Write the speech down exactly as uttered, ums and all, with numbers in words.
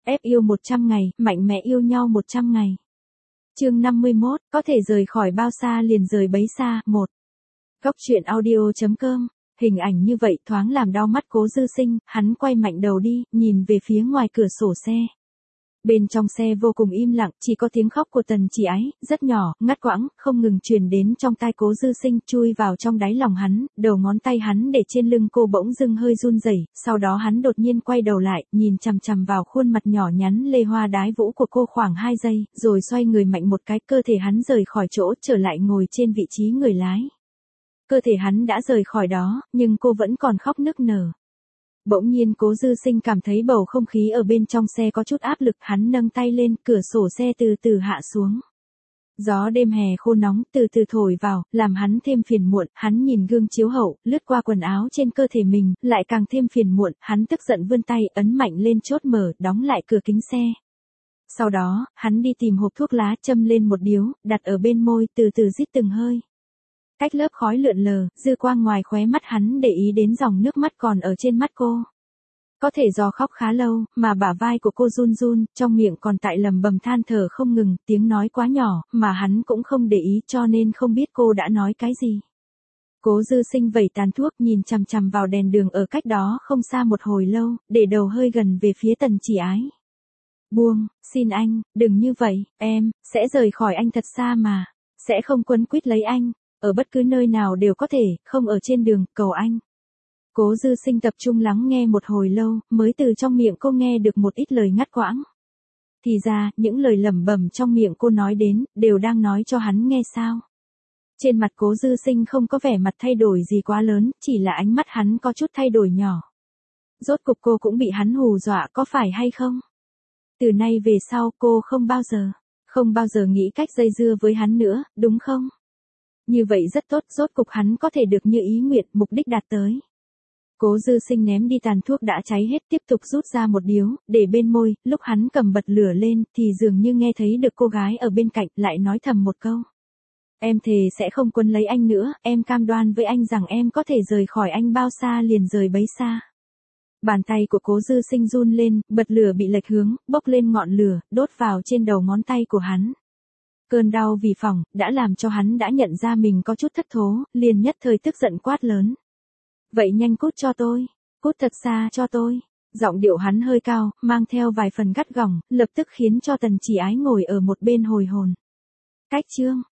Ép yêu một trăm ngày, mạnh mẽ yêu nhau một trăm ngày. Chương năm mươi mốt, có thể rời khỏi bao xa liền rời bấy xa, một. Góc truyện audio chấm com. Hình ảnh như vậy thoáng làm đau mắt Cố Dư Sinh, hắn quay mạnh đầu đi, nhìn về phía ngoài cửa sổ xe. Bên trong xe vô cùng im lặng, chỉ có tiếng khóc của Tần Chỉ Ái, rất nhỏ, ngắt quãng, không ngừng truyền đến trong tai Cố Dư Sinh, chui vào trong đáy lòng hắn, đầu ngón tay hắn để trên lưng cô bỗng dưng hơi run rẩy, sau đó hắn đột nhiên quay đầu lại, nhìn chằm chằm vào khuôn mặt nhỏ nhắn lê hoa đái vũ của cô khoảng hai giây, rồi xoay người mạnh một cái, cơ thể hắn rời khỏi chỗ, trở lại ngồi trên vị trí người lái. Cơ thể hắn đã rời khỏi đó, nhưng cô vẫn còn khóc nức nở. Bỗng nhiên Cố Dư Sinh cảm thấy bầu không khí ở bên trong xe có chút áp lực, hắn nâng tay lên, cửa sổ xe từ từ hạ xuống. Gió đêm hè khô nóng từ từ thổi vào, làm hắn thêm phiền muộn, hắn nhìn gương chiếu hậu, lướt qua quần áo trên cơ thể mình, lại càng thêm phiền muộn, hắn tức giận vươn tay, ấn mạnh lên chốt mở, đóng lại cửa kính xe. Sau đó, hắn đi tìm hộp thuốc lá, châm lên một điếu, đặt ở bên môi, từ từ rít từng hơi. Cách lớp khói lượn lờ, dư quang ngoài khóe mắt hắn để ý đến dòng nước mắt còn ở trên mắt cô. Có thể do khóc khá lâu, mà bả vai của cô run run, trong miệng còn tại lầm bầm than thở không ngừng, tiếng nói quá nhỏ, mà hắn cũng không để ý cho nên không biết cô đã nói cái gì. Cố Dư Sinh vẩy tàn thuốc nhìn chằm chằm vào đèn đường ở cách đó không xa một hồi lâu, để đầu hơi gần về phía Tần Chỉ Ái. Buông, xin anh, đừng như vậy, em, sẽ rời khỏi anh thật xa mà, sẽ không quấn quýt lấy anh. Ở bất cứ nơi nào đều có thể, không ở trên đường, cầu anh. Cố Dư Sinh tập trung lắng nghe một hồi lâu, mới từ trong miệng cô nghe được một ít lời ngắt quãng. Thì ra, những lời lẩm bẩm trong miệng cô nói đến, đều đang nói cho hắn nghe sao. Trên mặt Cố Dư Sinh không có vẻ mặt thay đổi gì quá lớn, chỉ là ánh mắt hắn có chút thay đổi nhỏ. Rốt cục cô cũng bị hắn hù dọa có phải hay không? Từ nay về sau cô không bao giờ, không bao giờ nghĩ cách dây dưa với hắn nữa, đúng không? Như vậy rất tốt, rốt cục hắn có thể được như ý nguyện, mục đích đạt tới. Cố Dư Sinh ném đi tàn thuốc đã cháy hết, tiếp tục rút ra một điếu, để bên môi, lúc hắn cầm bật lửa lên, thì dường như nghe thấy được cô gái ở bên cạnh, lại nói thầm một câu. Em thề sẽ không quấn lấy anh nữa, em cam đoan với anh rằng em có thể rời khỏi anh bao xa liền rời bấy xa. Bàn tay của Cố Dư Sinh run lên, bật lửa bị lệch hướng, bốc lên ngọn lửa, đốt vào trên đầu ngón tay của hắn. Cơn đau vì phỏng, đã làm cho hắn đã nhận ra mình có chút thất thố, liền nhất thời tức giận quát lớn. Vậy nhanh cút cho tôi, cút thật xa cho tôi. Giọng điệu hắn hơi cao, mang theo vài phần gắt gỏng, lập tức khiến cho Tần Chỉ Ái ngồi ở một bên hồi hồn. Cách chương,